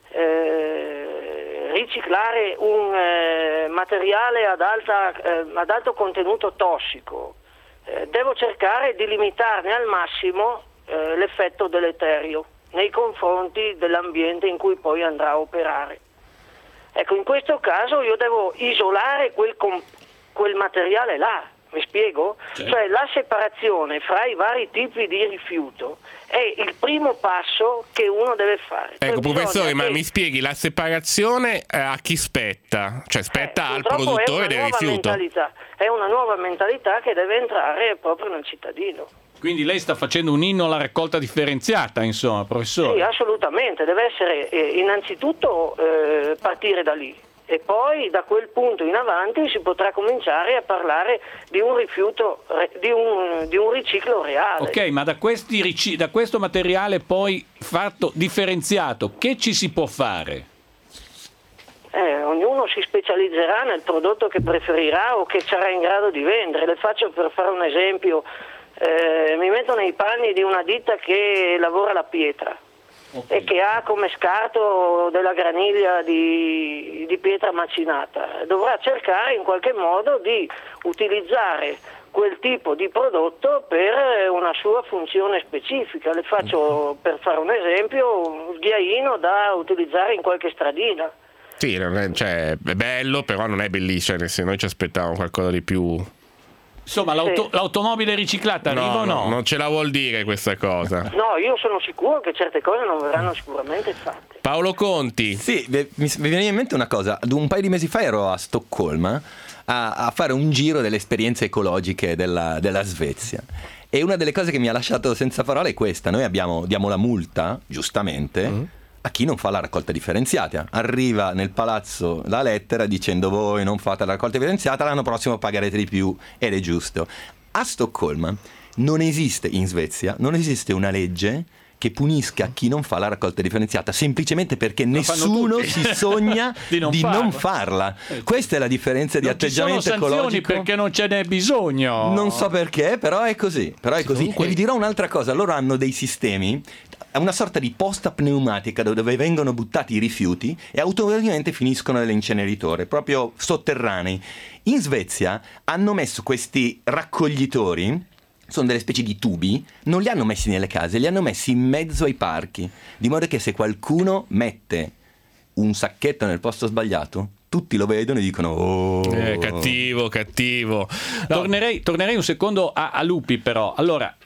[SPEAKER 9] eh, riciclare un eh, materiale ad, alta, eh, ad alto contenuto tossico, eh, devo cercare di limitarne al massimo eh, l'effetto deleterio nei confronti dell'ambiente in cui poi andrà a operare. Ecco, in questo caso io devo isolare quel, com- quel materiale là, mi spiego? Certo. Cioè la separazione fra i vari tipi di rifiuto è il primo passo che uno deve fare.
[SPEAKER 3] Ecco,
[SPEAKER 9] cioè,
[SPEAKER 3] professore,
[SPEAKER 9] che...
[SPEAKER 3] ma mi spieghi, la separazione eh, a chi spetta? Cioè spetta
[SPEAKER 9] eh,
[SPEAKER 3] al produttore del rifiuto?
[SPEAKER 9] Mentalità. È una nuova mentalità che deve entrare proprio nel cittadino.
[SPEAKER 4] Quindi lei sta facendo un inno alla raccolta differenziata, insomma, professore?
[SPEAKER 9] Sì, assolutamente, deve essere eh, innanzitutto eh, partire da lì e poi da quel punto in avanti si potrà cominciare a parlare di un rifiuto, di un, di un riciclo reale.
[SPEAKER 4] Ok, ma da, questi ric- da questo materiale poi fatto differenziato, che ci si può fare?
[SPEAKER 9] Eh, ognuno si specializzerà nel prodotto che preferirà o che sarà in grado di vendere. Le faccio per fare un esempio. Eh, mi metto nei panni di una ditta che lavora la pietra, okay, e che ha come scarto della graniglia di, di pietra macinata. Dovrà cercare in qualche modo di utilizzare quel tipo di prodotto per una sua funzione specifica. Le faccio, per fare un esempio, un sghiaino da utilizzare in qualche stradina.
[SPEAKER 3] Sì, non è, cioè, è bello, però non è bellissimo, se noi ci aspettavamo qualcosa di più.
[SPEAKER 4] Insomma, l'auto-
[SPEAKER 9] sì.
[SPEAKER 4] l'automobile riciclata
[SPEAKER 3] no,
[SPEAKER 4] arriva o no?
[SPEAKER 3] no? Non ce la vuol dire questa cosa.
[SPEAKER 9] No, io sono sicuro che certe cose non verranno sicuramente fatte.
[SPEAKER 3] Paolo Conti.
[SPEAKER 8] Sì, mi, mi viene in mente una cosa. Un paio di mesi fa ero a Stoccolma a, a fare un giro delle esperienze ecologiche della, della Svezia. E una delle cose che mi ha lasciato senza parole è questa. Noi abbiamo, diamo la multa, giustamente, mm. a chi non fa la raccolta differenziata. Arriva nel palazzo la lettera dicendo: voi non fate la raccolta differenziata, l'anno prossimo pagherete di più, ed è giusto. A Stoccolma non esiste, in Svezia, non esiste una legge che punisca chi non fa la raccolta differenziata, semplicemente perché
[SPEAKER 4] lo
[SPEAKER 8] nessuno si sogna
[SPEAKER 4] di, non,
[SPEAKER 8] di
[SPEAKER 4] farla.
[SPEAKER 8] non farla. Questa è la differenza di
[SPEAKER 4] non
[SPEAKER 8] atteggiamento
[SPEAKER 4] ci sono sanzioni
[SPEAKER 8] ecologico.
[SPEAKER 4] Perché non ce n'è bisogno.
[SPEAKER 8] Non so perché, però è così. Però è così.
[SPEAKER 3] Comunque...
[SPEAKER 8] E vi dirò un'altra cosa: loro hanno dei sistemi, è una sorta di posta pneumatica dove vengono buttati i rifiuti e automaticamente finiscono nell'inceneritore, proprio sotterranei. In Svezia hanno messo questi raccoglitori, sono delle specie di tubi, non li hanno messi nelle case, li hanno messi in mezzo ai parchi, di modo che se qualcuno mette un sacchetto nel posto sbagliato, tutti lo vedono e dicono: oh,
[SPEAKER 3] eh, cattivo, cattivo. No.
[SPEAKER 4] Tornerei, tornerei un secondo a, a Lupi, però. Allora,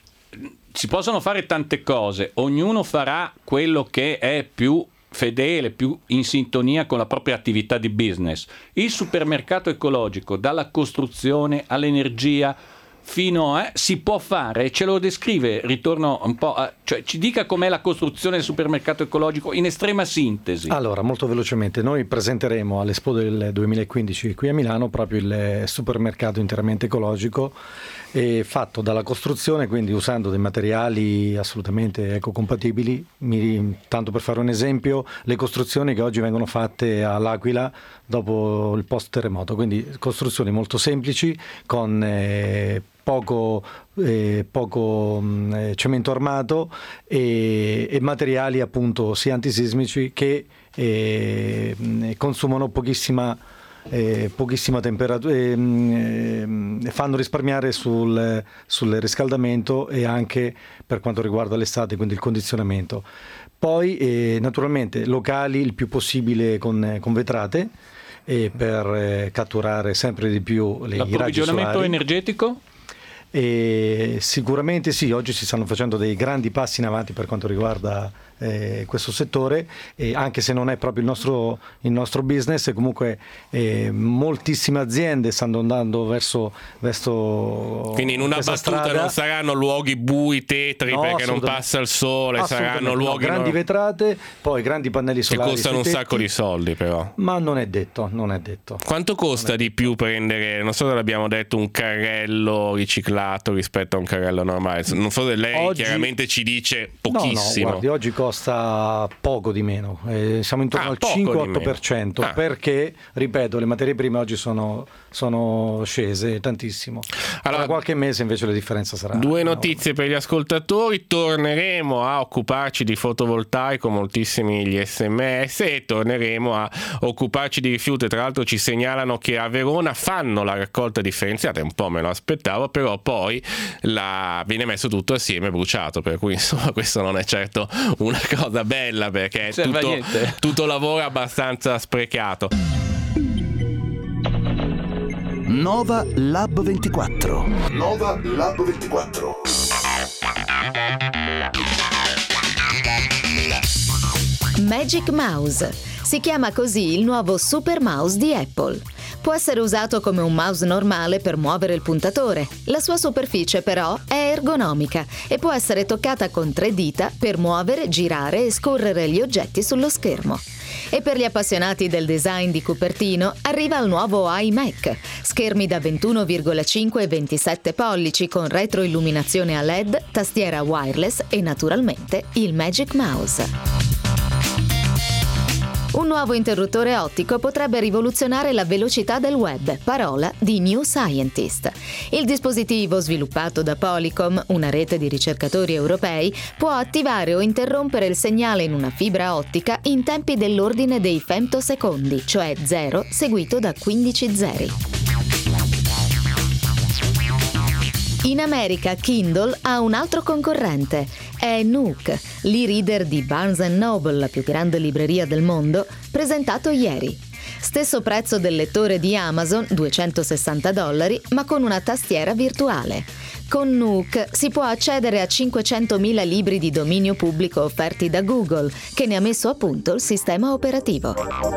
[SPEAKER 4] si possono fare tante cose, ognuno farà quello che è più fedele, più in sintonia con la propria attività di business. Il supermercato ecologico, dalla costruzione all'energia, fino a... si può fare, ce lo descrive, ritorno un po' a, cioè ci dica com'è la costruzione del supermercato ecologico in estrema sintesi.
[SPEAKER 6] Allora, molto velocemente, noi presenteremo all'Expo del duemilaquindici qui a Milano proprio il supermercato interamente ecologico, eh, fatto dalla costruzione, quindi usando dei materiali assolutamente ecocompatibili. Mi, tanto per fare un esempio, le costruzioni che oggi vengono fatte all'Aquila dopo il post terremoto, quindi costruzioni molto semplici con eh, poco, eh, poco mh, cemento armato e, e materiali appunto sia antisismici che eh, consumano pochissima Eh, pochissima temperatura, eh, eh, fanno risparmiare sul, sul riscaldamento e anche per quanto riguarda l'estate, quindi il condizionamento. Poi eh, naturalmente locali il più possibile con, con vetrate eh, per eh, catturare sempre di più le, i raggi solari.
[SPEAKER 4] L'approvvigionamento energetico?
[SPEAKER 6] E sicuramente sì, oggi si stanno facendo dei grandi passi in avanti per quanto riguarda eh, questo settore, e anche se non è proprio il nostro, il nostro business, comunque eh, moltissime aziende stanno andando verso, verso
[SPEAKER 3] quindi in una battuta
[SPEAKER 6] strada.
[SPEAKER 3] Non saranno luoghi bui, tetri,
[SPEAKER 6] no,
[SPEAKER 3] perché non passa il sole, saranno luoghi
[SPEAKER 6] no, grandi
[SPEAKER 3] no...
[SPEAKER 6] vetrate, poi grandi pannelli solari
[SPEAKER 3] che costano un
[SPEAKER 6] tetti,
[SPEAKER 3] sacco di soldi però.
[SPEAKER 6] Ma non è detto, non è detto.
[SPEAKER 3] Quanto costa di più prendere, non so se l'abbiamo detto, un carrello riciclato rispetto a un carrello normale? Non so se lei
[SPEAKER 6] oggi,
[SPEAKER 3] chiaramente ci dice pochissimo.
[SPEAKER 6] No, no, guardi, oggi costa poco di meno, eh, siamo intorno
[SPEAKER 3] ah,
[SPEAKER 6] al cinque otto per cento,
[SPEAKER 3] ah.
[SPEAKER 6] perché, ripeto, le materie prime oggi sono, sono scese tantissimo.
[SPEAKER 3] Allora,
[SPEAKER 6] tra qualche mese invece la differenza sarà...
[SPEAKER 3] Due notizie per gli ascoltatori: torneremo a occuparci di fotovoltaico, moltissimi gli sms, e torneremo a occuparci di rifiuti. Tra l'altro ci segnalano che a Verona fanno la raccolta differenziata, un po' me lo aspettavo, però poi la... viene messo tutto assieme bruciato, per cui insomma questo non è certo una cosa bella, perché è tutto, tutto lavoro abbastanza sprecato.
[SPEAKER 1] Nova Lab ventiquattro.
[SPEAKER 2] Nova Lab ventiquattro.
[SPEAKER 5] Magic Mouse. Si chiama così il nuovo super mouse di Apple. Può essere usato come un mouse normale per muovere il puntatore. La sua superficie però è ergonomica e può essere toccata con tre dita per muovere, girare e scorrere gli oggetti sullo schermo. E per gli appassionati del design di Cupertino arriva il nuovo iMac, schermi da ventuno virgola cinque e ventisette pollici con retroilluminazione a L E D, tastiera wireless e naturalmente il Magic Mouse. Un nuovo interruttore ottico potrebbe rivoluzionare la velocità del web, parola di New Scientist. Il dispositivo, sviluppato da Polycom, una rete di ricercatori europei, può attivare o interrompere il segnale in una fibra ottica in tempi dell'ordine dei femtosecondi, cioè zero seguito da quindici zeri. In America Kindle ha un altro concorrente, è Nook, l'e-reader di Barnes and Noble, la più grande libreria del mondo, presentato ieri. Stesso prezzo del lettore di Amazon, duecentosessanta dollari, ma con una tastiera virtuale. Con Nook si può accedere a cinquecentomila libri di dominio pubblico offerti da Google, che ne ha messo a punto il sistema operativo.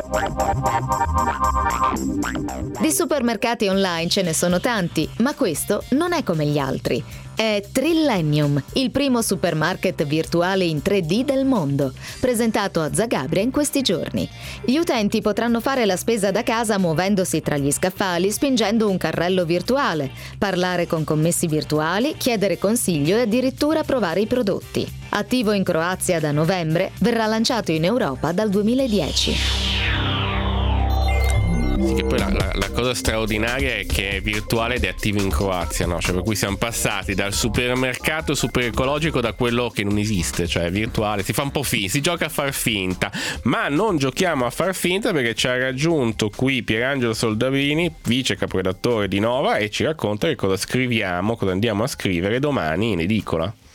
[SPEAKER 5] Di supermercati online ce ne sono tanti, ma questo non è come gli altri. È Trillennium, il primo supermarket virtuale in tre D del mondo, presentato a Zagabria in questi giorni. Gli utenti potranno fare la spesa da casa muovendosi tra gli scaffali, spingendo un carrello virtuale, parlare con commessi virtuali, chiedere consiglio e addirittura provare i prodotti. Attivo in Croazia da novembre, verrà lanciato in Europa dal duemiladieci.
[SPEAKER 3] Sì, che poi la, la, la cosa straordinaria è che è virtuale ed è attivo in Croazia, no? Cioè, per cui siamo passati dal supermercato super ecologico da quello che non esiste, cioè virtuale, si fa un po' finta, si gioca a far finta, ma non giochiamo a far finta, perché ci ha raggiunto qui Pierangelo Soldavini, vice caporedattore di Nova, e ci racconta che cosa scriviamo, cosa andiamo a scrivere domani in edicola.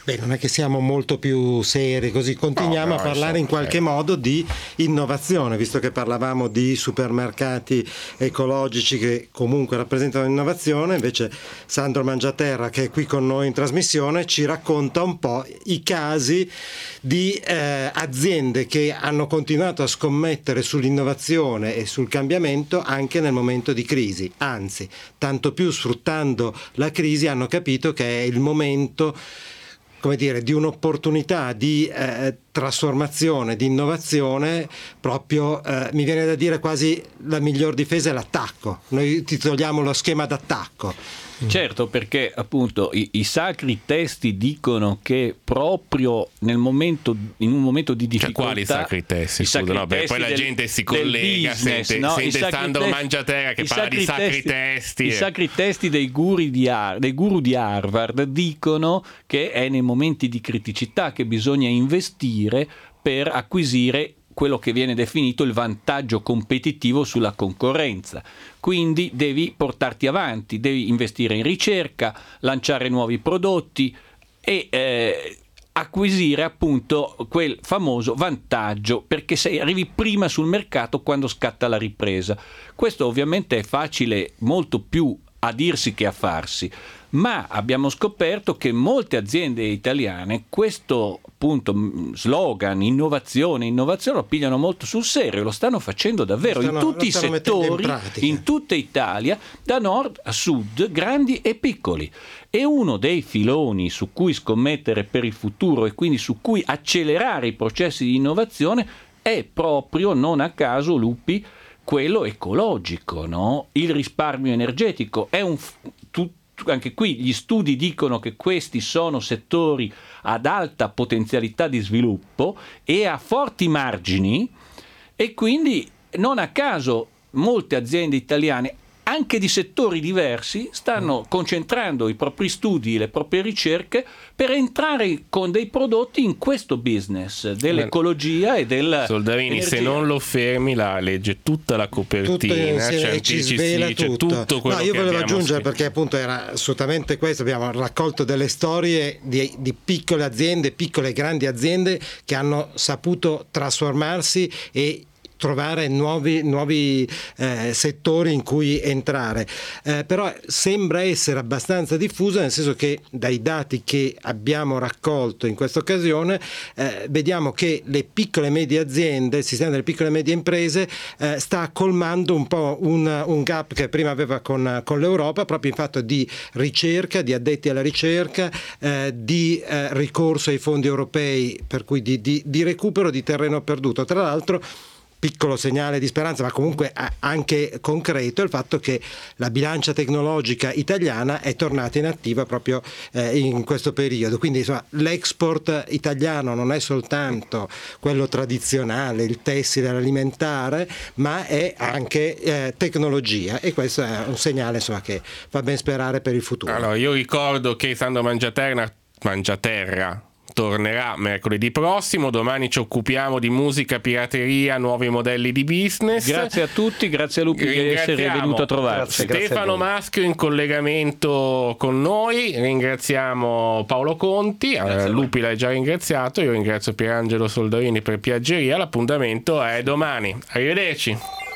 [SPEAKER 10] Beh, non è che siamo molto più seri, così continuiamo
[SPEAKER 3] no, no,
[SPEAKER 10] a parlare
[SPEAKER 3] so,
[SPEAKER 10] in qualche
[SPEAKER 3] eh.
[SPEAKER 10] modo di innovazione, visto che parlavamo di supermercati ecologici che comunque rappresentano innovazione. Invece Sandro Mangiaterra, che è qui con noi in trasmissione, ci racconta un po' i casi di eh, aziende che hanno continuato a scommettere sull'innovazione e sul cambiamento anche nel momento di crisi, anzi, tanto più sfruttando la crisi hanno capito che è il momento, come dire, di un'opportunità di eh, trasformazione, di innovazione, proprio eh, mi viene da dire quasi la miglior difesa è l'attacco. Noi titoliamo lo schema d'attacco.
[SPEAKER 4] Certo, perché appunto i, i sacri testi dicono che proprio nel momento, in un momento di difficoltà,
[SPEAKER 3] cioè, quali sacri testi?
[SPEAKER 4] I sacri
[SPEAKER 3] Scusa, no, beh, poi la
[SPEAKER 4] del,
[SPEAKER 3] gente si collega,
[SPEAKER 4] business,
[SPEAKER 3] sente,
[SPEAKER 4] no?
[SPEAKER 3] sente Sandro
[SPEAKER 4] testi,
[SPEAKER 3] Mangiaterra che parla di sacri testi, testi
[SPEAKER 4] i
[SPEAKER 3] e...
[SPEAKER 4] sacri testi dei guru di, Ar- dei guru di Harvard dicono che è nei momenti di criticità che bisogna investire per acquisire quello che viene definito il vantaggio competitivo sulla concorrenza. Quindi devi portarti avanti, devi investire in ricerca, lanciare nuovi prodotti e eh, acquisire appunto quel famoso vantaggio, perché sei, arrivi prima sul mercato quando scatta la ripresa. Questo ovviamente è facile, molto più a dirsi che a farsi, ma abbiamo scoperto che molte aziende italiane questo appunto slogan innovazione, innovazione lo pigliano molto sul serio, lo stanno facendo davvero
[SPEAKER 10] stanno,
[SPEAKER 4] in tutti i settori,
[SPEAKER 10] in,
[SPEAKER 4] in tutta Italia, da nord a sud, grandi e piccoli. E uno dei filoni su cui scommettere per il futuro e quindi su cui accelerare i processi di innovazione è proprio, non a caso, Lupi, quello ecologico, no? Il risparmio energetico è un tu, anche qui gli studi dicono che questi sono settori ad alta potenzialità di sviluppo e a forti margini, e quindi non a caso molte aziende italiane anche di settori diversi stanno concentrando i propri studi, le proprie ricerche per entrare con dei prodotti in questo business dell'ecologia e del
[SPEAKER 3] Soldarini,
[SPEAKER 4] energia.
[SPEAKER 3] se non lo fermi la legge tutta la copertina,
[SPEAKER 10] tutto insieme,
[SPEAKER 3] cioè,
[SPEAKER 10] ci
[SPEAKER 3] ci
[SPEAKER 10] svela
[SPEAKER 3] sì, cioè,
[SPEAKER 10] tutto.
[SPEAKER 3] tutto quello
[SPEAKER 10] no, io
[SPEAKER 3] che
[SPEAKER 10] volevo
[SPEAKER 3] abbiamo
[SPEAKER 10] aggiungere
[SPEAKER 3] scritto.
[SPEAKER 10] perché appunto era assolutamente questo, abbiamo raccolto delle storie di, di piccole aziende, piccole e grandi aziende che hanno saputo trasformarsi e trovare nuovi, nuovi eh, settori in cui entrare, eh, però sembra essere abbastanza diffuso, nel senso che dai dati che abbiamo raccolto in questa occasione eh, vediamo che le piccole e medie aziende, il sistema delle piccole e medie imprese eh, sta colmando un po' un, un gap che prima aveva con, con l'Europa, proprio in fatto di ricerca, di addetti alla ricerca, eh, di eh, ricorso ai fondi europei, per cui di, di, di recupero di terreno perduto. Tra l'altro, piccolo segnale di speranza, ma comunque anche concreto, è il fatto che la bilancia tecnologica italiana è tornata in attiva proprio eh, in questo periodo. Quindi insomma, l'export italiano non è soltanto quello tradizionale, il tessile, l'alimentare, ma è anche eh, tecnologia, e questo è un segnale insomma, che fa ben sperare per il futuro.
[SPEAKER 3] Allora, io ricordo che Sandro Mangiaterra, Mangiaterra tornerà mercoledì prossimo. Domani ci occupiamo di musica, pirateria, nuovi modelli di business.
[SPEAKER 4] Grazie a tutti, grazie a Lupi di essere venuto a trovarci.
[SPEAKER 6] Grazie,
[SPEAKER 3] Stefano
[SPEAKER 6] grazie
[SPEAKER 3] Maschio in collegamento con noi, ringraziamo Paolo Conti, eh, Lupi l'hai già ringraziato, io ringrazio Pierangelo Soldarini per Piaggeria. L'appuntamento è domani, arrivederci.